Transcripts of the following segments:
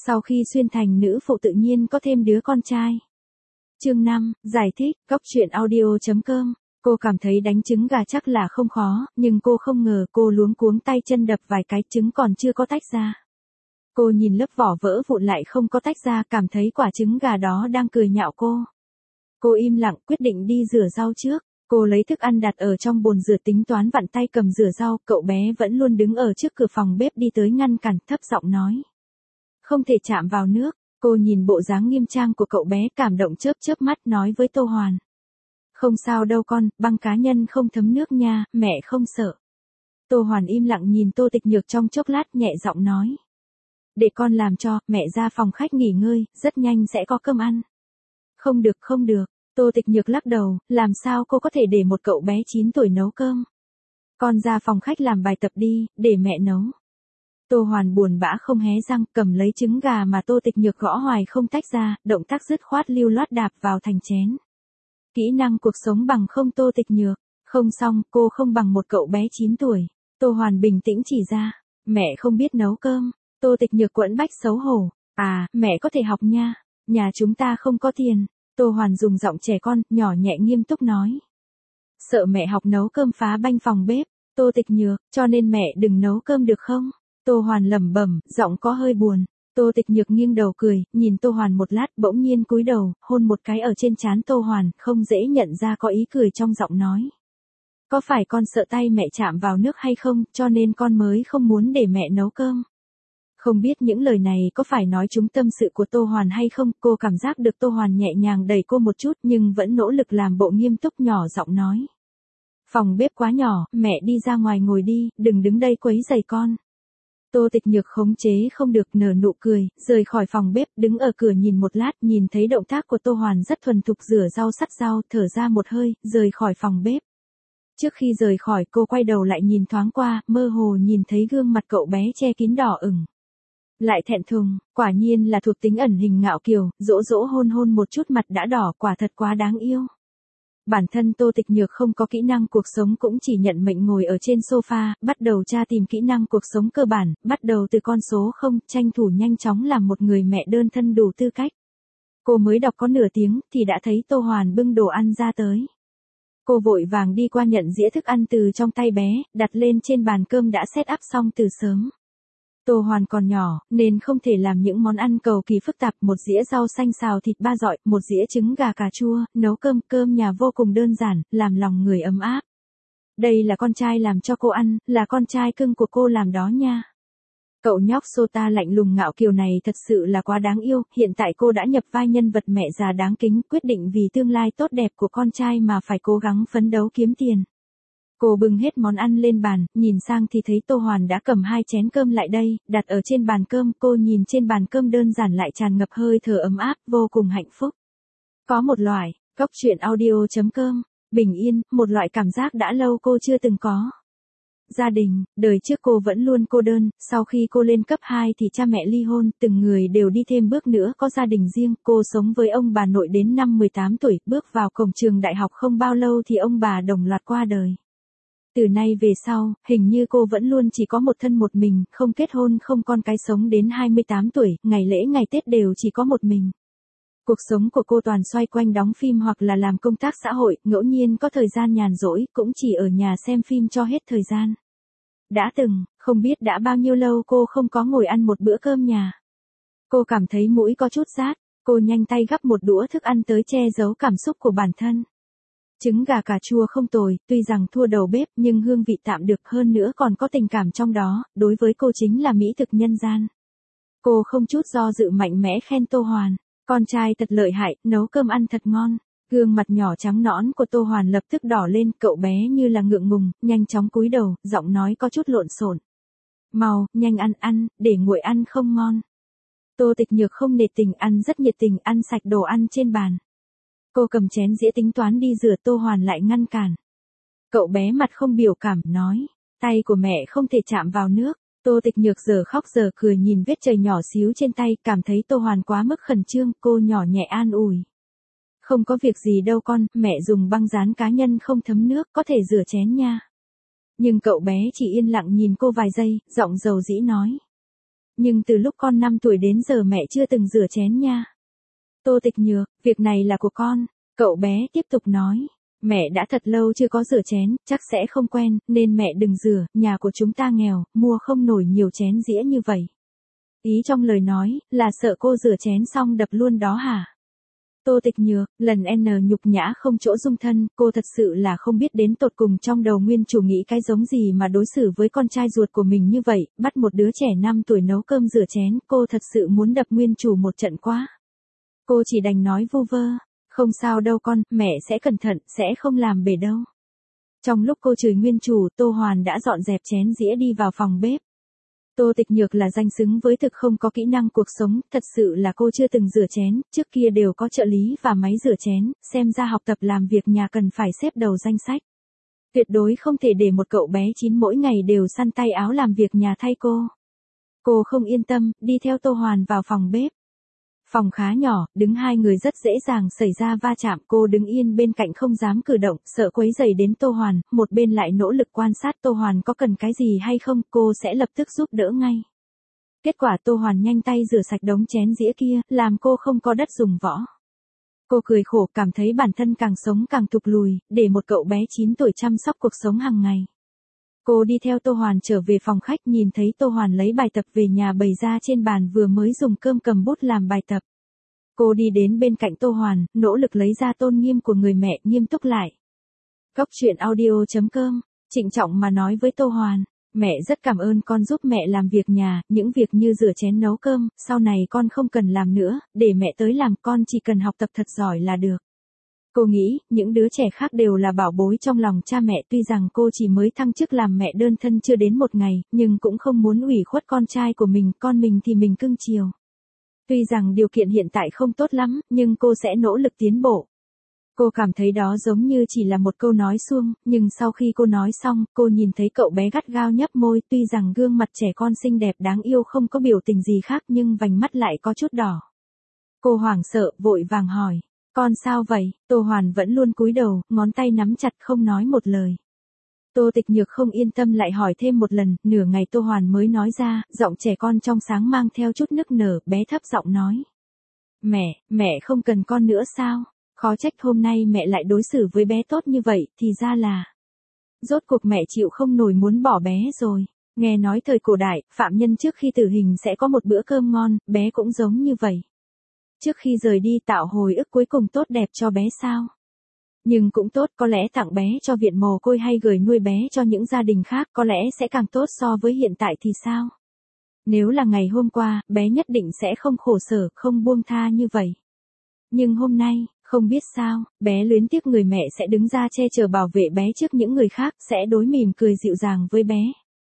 Sau khi xuyên thành nữ phụ tự nhiên có thêm đứa con trai. Chương 5, giải thích, góc truyện audio.com. Cô cảm thấy đánh trứng gà chắc là không khó, nhưng cô không ngờ cô luống cuống tay chân đập vài cái trứng còn chưa có tách ra. Cô nhìn lớp vỏ vỡ vụn lại không có tách ra, cảm thấy quả trứng gà đó đang cười nhạo cô. Cô im lặng quyết định đi rửa rau trước. Cô lấy thức ăn đặt ở trong bồn rửa tính toán vặn tay cầm rửa rau, cậu bé vẫn luôn đứng ở trước cửa phòng bếp đi tới ngăn cản, thấp giọng nói. Không thể chạm vào nước. Cô nhìn bộ dáng nghiêm trang của cậu bé cảm động chớp chớp mắt nói với Tô Hoàn. Không sao đâu con, băng cá nhân không thấm nước nha, mẹ không sợ. Tô Hoàn im lặng nhìn Tô Tịch Nhược trong chốc lát nhẹ giọng nói. Để con làm cho, mẹ ra phòng khách nghỉ ngơi, rất nhanh sẽ có cơm ăn. Không được không được, Tô Tịch Nhược lắc đầu, làm sao cô có thể để một cậu bé 9 tuổi nấu cơm. Con ra phòng khách làm bài tập đi, để mẹ nấu. Tô Hoàn buồn bã không hé răng, cầm lấy trứng gà mà Tô Tịch Nhược gõ hoài không tách ra, động tác dứt khoát lưu loát đạp vào thành chén. Kỹ năng cuộc sống bằng không Tô Tịch Nhược, không xong, cô không bằng một cậu bé 9 tuổi. Tô Hoàn bình tĩnh chỉ ra, mẹ không biết nấu cơm. Tô Tịch Nhược quẫn bách xấu hổ, mẹ có thể học nha, nhà chúng ta không có tiền. Tô Hoàn dùng giọng trẻ con, nhỏ nhẹ nghiêm túc nói. Sợ mẹ học nấu cơm phá banh phòng bếp, Tô Tịch Nhược, cho nên mẹ đừng nấu cơm được không? Tô Hoàn lẩm bẩm, giọng có hơi buồn. Tô Tịch Nhược nghiêng đầu cười, nhìn Tô Hoàn một lát bỗng nhiên cúi đầu, hôn một cái ở trên trán Tô Hoàn, không dễ nhận ra có ý cười trong giọng nói. Có phải con sợ tay mẹ chạm vào nước hay không, cho nên con mới không muốn để mẹ nấu cơm? Không biết những lời này có phải nói trúng tâm sự của Tô Hoàn hay không, cô cảm giác được Tô Hoàn nhẹ nhàng đẩy cô một chút nhưng vẫn nỗ lực làm bộ nghiêm túc nhỏ giọng nói. Phòng bếp quá nhỏ, mẹ đi ra ngoài ngồi đi, đừng đứng đây quấy rầy con. Tô Tịch Nhược khống chế không được nở nụ cười, rời khỏi phòng bếp, đứng ở cửa nhìn một lát, nhìn thấy động tác của Tô Hoàn rất thuần thục rửa rau sắt rau, thở ra một hơi, rời khỏi phòng bếp. Trước khi rời khỏi cô quay đầu lại nhìn thoáng qua, mơ hồ nhìn thấy gương mặt cậu bé che kín đỏ ửng. Lại thẹn thùng, quả nhiên là thuộc tính ẩn hình ngạo kiều, dỗ dỗ hôn hôn một chút mặt đã đỏ, quả thật quá đáng yêu. Bản thân Tô Tịch Nhược không có kỹ năng cuộc sống cũng chỉ nhận mệnh ngồi ở trên sofa, bắt đầu tra tìm kỹ năng cuộc sống cơ bản, bắt đầu từ con số 0, tranh thủ nhanh chóng làm một người mẹ đơn thân đủ tư cách. Cô mới đọc có nửa tiếng thì đã thấy Tô Hoàn bưng đồ ăn ra tới. Cô vội vàng đi qua nhận dĩa thức ăn từ trong tay bé, đặt lên trên bàn cơm đã set up xong từ sớm. Tô Hoàn còn nhỏ, nên không thể làm những món ăn cầu kỳ phức tạp, một dĩa rau xanh xào thịt ba dọi, một dĩa trứng gà cà chua, nấu cơm nhà vô cùng đơn giản, làm lòng người ấm áp. Đây là con trai làm cho cô ăn, là con trai cưng của cô làm đó nha. Cậu nhóc Sota lạnh lùng ngạo kiều này thật sự là quá đáng yêu, hiện tại cô đã nhập vai nhân vật mẹ già đáng kính, quyết định vì tương lai tốt đẹp của con trai mà phải cố gắng phấn đấu kiếm tiền. Cô bưng hết món ăn lên bàn, nhìn sang thì thấy Tô Hoàn đã cầm 2 chén cơm lại đây, đặt ở trên bàn cơm, cô nhìn trên bàn cơm đơn giản lại tràn ngập hơi thở ấm áp, vô cùng hạnh phúc. Có một loại, góc truyện audio.com, bình yên, một loại cảm giác đã lâu cô chưa từng có. Gia đình, đời trước cô vẫn luôn cô đơn, sau khi cô lên cấp 2 thì cha mẹ ly hôn, từng người đều đi thêm bước nữa có gia đình riêng, cô sống với ông bà nội đến năm 18 tuổi, bước vào cổng trường đại học không bao lâu thì ông bà đồng loạt qua đời. Từ nay về sau, hình như cô vẫn luôn chỉ có một thân một mình, không kết hôn không con cái sống đến 28 tuổi, ngày lễ ngày Tết đều chỉ có một mình. Cuộc sống của cô toàn xoay quanh đóng phim hoặc là làm công tác xã hội, ngẫu nhiên có thời gian nhàn rỗi, cũng chỉ ở nhà xem phim cho hết thời gian. Đã từng, không biết đã bao nhiêu lâu cô không có ngồi ăn một bữa cơm nhà. Cô cảm thấy mũi có chút rát, cô nhanh tay gắp một đũa thức ăn tới che giấu cảm xúc của bản thân. Trứng gà cà chua không tồi, tuy rằng thua đầu bếp nhưng hương vị tạm được, hơn nữa còn có tình cảm trong đó, đối với cô chính là mỹ thực nhân gian. Cô không chút do dự mạnh mẽ khen Tô Hoàn, con trai thật lợi hại, nấu cơm ăn thật ngon. Gương mặt nhỏ trắng nõn của Tô Hoàn lập tức đỏ lên, cậu bé như là ngượng ngùng, nhanh chóng cúi đầu, giọng nói có chút lộn xộn. Mau, nhanh ăn, để nguội ăn không ngon. Tô Tịch Nhược không nề tình ăn rất nhiệt tình, ăn sạch đồ ăn trên bàn. Cô cầm chén dĩa tính toán đi rửa, Tô Hoàn lại ngăn cản. Cậu bé mặt không biểu cảm, nói, tay của mẹ không thể chạm vào nước. Tô Tịch Nhược giờ khóc giờ cười nhìn vết chảy nhỏ xíu trên tay, cảm thấy Tô Hoàn quá mức khẩn trương, cô nhỏ nhẹ an ủi. Không có việc gì đâu con, mẹ dùng băng dán cá nhân không thấm nước, có thể rửa chén nha. Nhưng cậu bé chỉ yên lặng nhìn cô vài giây, giọng dầu dĩ nói. Nhưng từ lúc con 5 tuổi đến giờ mẹ chưa từng rửa chén nha. Tô Tịch Nhược, việc này là của con. Cậu bé tiếp tục nói. Mẹ đã thật lâu chưa có rửa chén, chắc sẽ không quen, nên mẹ đừng rửa, nhà của chúng ta nghèo, mua không nổi nhiều chén dĩa như vậy. Ý trong lời nói, là sợ cô rửa chén xong đập luôn đó hả? Tô Tịch Nhược, lần N nhục nhã không chỗ dung thân, cô thật sự là không biết đến tột cùng trong đầu nguyên chủ nghĩ cái giống gì mà đối xử với con trai ruột của mình như vậy, bắt một đứa trẻ 5 tuổi nấu cơm rửa chén, cô thật sự muốn đập nguyên chủ một trận quá. Cô chỉ đành nói vu vơ, không sao đâu con, mẹ sẽ cẩn thận, sẽ không làm bể đâu. Trong lúc cô chửi nguyên chủ, Tô Hoàn đã dọn dẹp chén dĩa đi vào phòng bếp. Tô Tịch Nhược là danh xứng với thực không có kỹ năng cuộc sống, thật sự là cô chưa từng rửa chén, trước kia đều có trợ lý và máy rửa chén, xem ra học tập làm việc nhà cần phải xếp đầu danh sách. Tuyệt đối không thể để một cậu bé 9 mỗi ngày đều săn tay áo làm việc nhà thay cô. Cô không yên tâm, đi theo Tô Hoàn vào phòng bếp. Phòng khá nhỏ, đứng hai người rất dễ dàng xảy ra va chạm, cô đứng yên bên cạnh không dám cử động, sợ quấy rầy đến Tô Hoàn, một bên lại nỗ lực quan sát Tô Hoàn có cần cái gì hay không, cô sẽ lập tức giúp đỡ ngay. Kết quả Tô Hoàn nhanh tay rửa sạch đống chén dĩa kia, làm cô không có đất dùng võ. Cô cười khổ, cảm thấy bản thân càng sống càng thụt lùi, để một cậu bé 9 tuổi chăm sóc cuộc sống hàng ngày. Cô đi theo Tô Hoàn trở về phòng khách, nhìn thấy Tô Hoàn lấy bài tập về nhà bày ra trên bàn, vừa mới dùng cơm cầm bút làm bài tập. Cô đi đến bên cạnh Tô Hoàn, nỗ lực lấy ra tôn nghiêm của người mẹ, nghiêm túc lại. Cóc truyện audio.com, trịnh trọng mà nói với Tô Hoàn, mẹ rất cảm ơn con giúp mẹ làm việc nhà, những việc như rửa chén nấu cơm, sau này con không cần làm nữa, để mẹ tới làm, con chỉ cần học tập thật giỏi là được. Cô nghĩ, những đứa trẻ khác đều là bảo bối trong lòng cha mẹ, tuy rằng cô chỉ mới thăng chức làm mẹ đơn thân chưa đến một ngày, nhưng cũng không muốn ủy khuất con trai của mình, con mình thì mình cưng chiều. Tuy rằng điều kiện hiện tại không tốt lắm, nhưng cô sẽ nỗ lực tiến bộ. Cô cảm thấy đó giống như chỉ là một câu nói suông, nhưng sau khi cô nói xong, cô nhìn thấy cậu bé gắt gao nhấp môi, tuy rằng gương mặt trẻ con xinh đẹp đáng yêu không có biểu tình gì khác nhưng vành mắt lại có chút đỏ. Cô hoảng sợ, vội vàng hỏi. Con sao vậy? Tô Hoàn vẫn luôn cúi đầu, ngón tay nắm chặt không nói một lời. Tô Tịch Nhược không yên tâm lại hỏi thêm một lần, nửa ngày Tô Hoàn mới nói ra, giọng trẻ con trong sáng mang theo chút nức nở, bé thấp giọng nói. Mẹ không cần con nữa sao? Khó trách hôm nay mẹ lại đối xử với bé tốt như vậy, thì ra là. Rốt cuộc mẹ chịu không nổi muốn bỏ bé rồi. Nghe nói thời cổ đại, phạm nhân trước khi tử hình sẽ có một bữa cơm ngon, bé cũng giống như vậy. Trước khi rời đi tạo hồi ức cuối cùng tốt đẹp cho bé sao? Nhưng cũng tốt, có lẽ tặng bé cho viện mồ côi hay gửi nuôi bé cho những gia đình khác có lẽ sẽ càng tốt so với hiện tại thì sao? Nếu là ngày hôm qua, bé nhất định sẽ không khổ sở, không buông tha như vậy. Nhưng hôm nay, không biết sao, bé luyến tiếc người mẹ sẽ đứng ra che chở bảo vệ bé trước những người khác, sẽ đối mỉm cười dịu dàng với bé.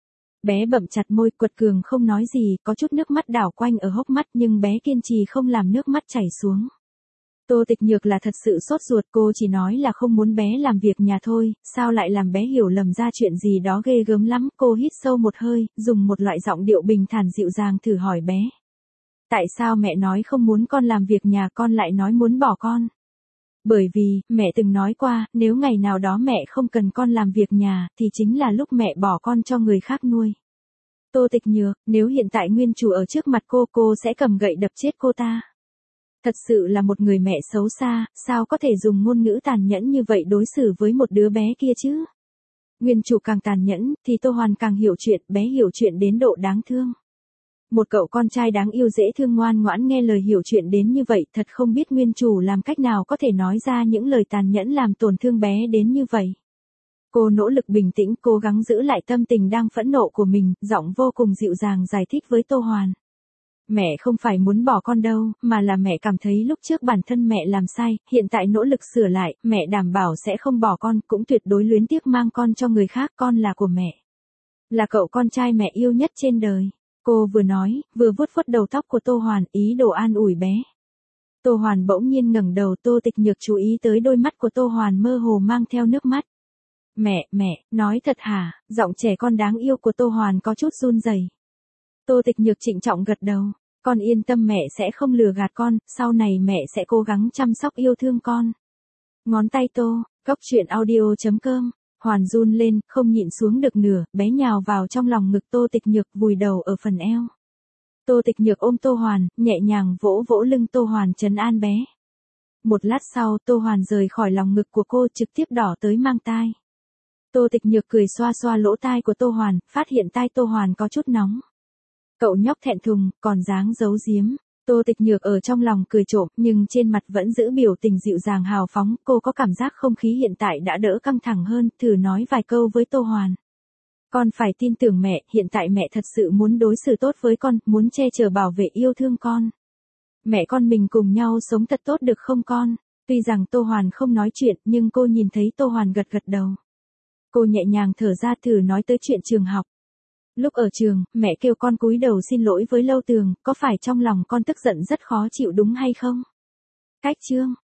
Bé bậm chặt môi, quật cường không nói gì, có chút nước mắt đảo quanh ở hốc mắt nhưng bé kiên trì không làm nước mắt chảy xuống. Tô Tịch Nhược là thật sự sốt ruột, cô chỉ nói là không muốn bé làm việc nhà thôi, sao lại làm bé hiểu lầm ra chuyện gì đó ghê gớm lắm. Cô hít sâu một hơi, dùng một loại giọng điệu bình thản dịu dàng thử hỏi bé. Tại sao mẹ nói không muốn con làm việc nhà, con lại nói muốn bỏ con? Bởi vì, mẹ từng nói qua, nếu ngày nào đó mẹ không cần con làm việc nhà, thì chính là lúc mẹ bỏ con cho người khác nuôi. Tô Tịch Nhược, nếu hiện tại nguyên chủ ở trước mặt cô sẽ cầm gậy đập chết cô ta. Thật sự là một người mẹ xấu xa, sao có thể dùng ngôn ngữ tàn nhẫn như vậy đối xử với một đứa bé kia chứ? Nguyên chủ càng tàn nhẫn, thì Tô Hoàn càng hiểu chuyện, bé hiểu chuyện đến độ đáng thương. Một cậu con trai đáng yêu dễ thương ngoan ngoãn nghe lời hiểu chuyện đến như vậy, thật không biết nguyên chủ làm cách nào có thể nói ra những lời tàn nhẫn làm tổn thương bé đến như vậy. Cô nỗ lực bình tĩnh, cố gắng giữ lại tâm tình đang phẫn nộ của mình, giọng vô cùng dịu dàng giải thích với Tô Hoàn. Mẹ không phải muốn bỏ con đâu, mà là mẹ cảm thấy lúc trước bản thân mẹ làm sai, hiện tại nỗ lực sửa lại, mẹ đảm bảo sẽ không bỏ con, cũng tuyệt đối luyến tiếc mang con cho người khác, con là của mẹ. Là cậu con trai mẹ yêu nhất trên đời. Cô vừa nói, vừa vuốt vuốt đầu tóc của Tô Hoàn, ý đồ an ủi bé. Tô Hoàn bỗng nhiên ngẩng đầu, Tô Tịch Nhược chú ý tới đôi mắt của Tô Hoàn mơ hồ mang theo nước mắt. Mẹ, nói thật hả? Giọng trẻ con đáng yêu của Tô Hoàn có chút run rẩy. Tô Tịch Nhược trịnh trọng gật đầu. Con yên tâm, mẹ sẽ không lừa gạt con, sau này mẹ sẽ cố gắng chăm sóc yêu thương con. Ngón tay Tô, cóc truyện audio.com. Hoàn run lên, không nhịn xuống được nửa, bé nhào vào trong lòng ngực Tô Tịch Nhược, vùi đầu ở phần eo. Tô Tịch Nhược ôm Tô Hoàn, nhẹ nhàng vỗ vỗ lưng Tô Hoàn trấn an bé. Một lát sau Tô Hoàn rời khỏi lòng ngực của cô trực tiếp đỏ tới mang tai. Tô Tịch Nhược cười xoa xoa lỗ tai của Tô Hoàn, phát hiện tai Tô Hoàn có chút nóng. Cậu nhóc thẹn thùng, còn dáng giấu giếm. Tô Tịch Nhược ở trong lòng cười trộm, nhưng trên mặt vẫn giữ biểu tình dịu dàng hào phóng, cô có cảm giác không khí hiện tại đã đỡ căng thẳng hơn, thử nói vài câu với Tô Hoàn. Con phải tin tưởng mẹ, hiện tại mẹ thật sự muốn đối xử tốt với con, muốn che chở bảo vệ yêu thương con. Mẹ con mình cùng nhau sống thật tốt được không con? Tuy rằng Tô Hoàn không nói chuyện, nhưng cô nhìn thấy Tô Hoàn gật gật đầu. Cô nhẹ nhàng thở ra thử nói tới chuyện trường học. Lúc ở trường, mẹ kêu con cúi đầu xin lỗi với Lâu Tường, có phải trong lòng con tức giận rất khó chịu đúng hay không? Cách chương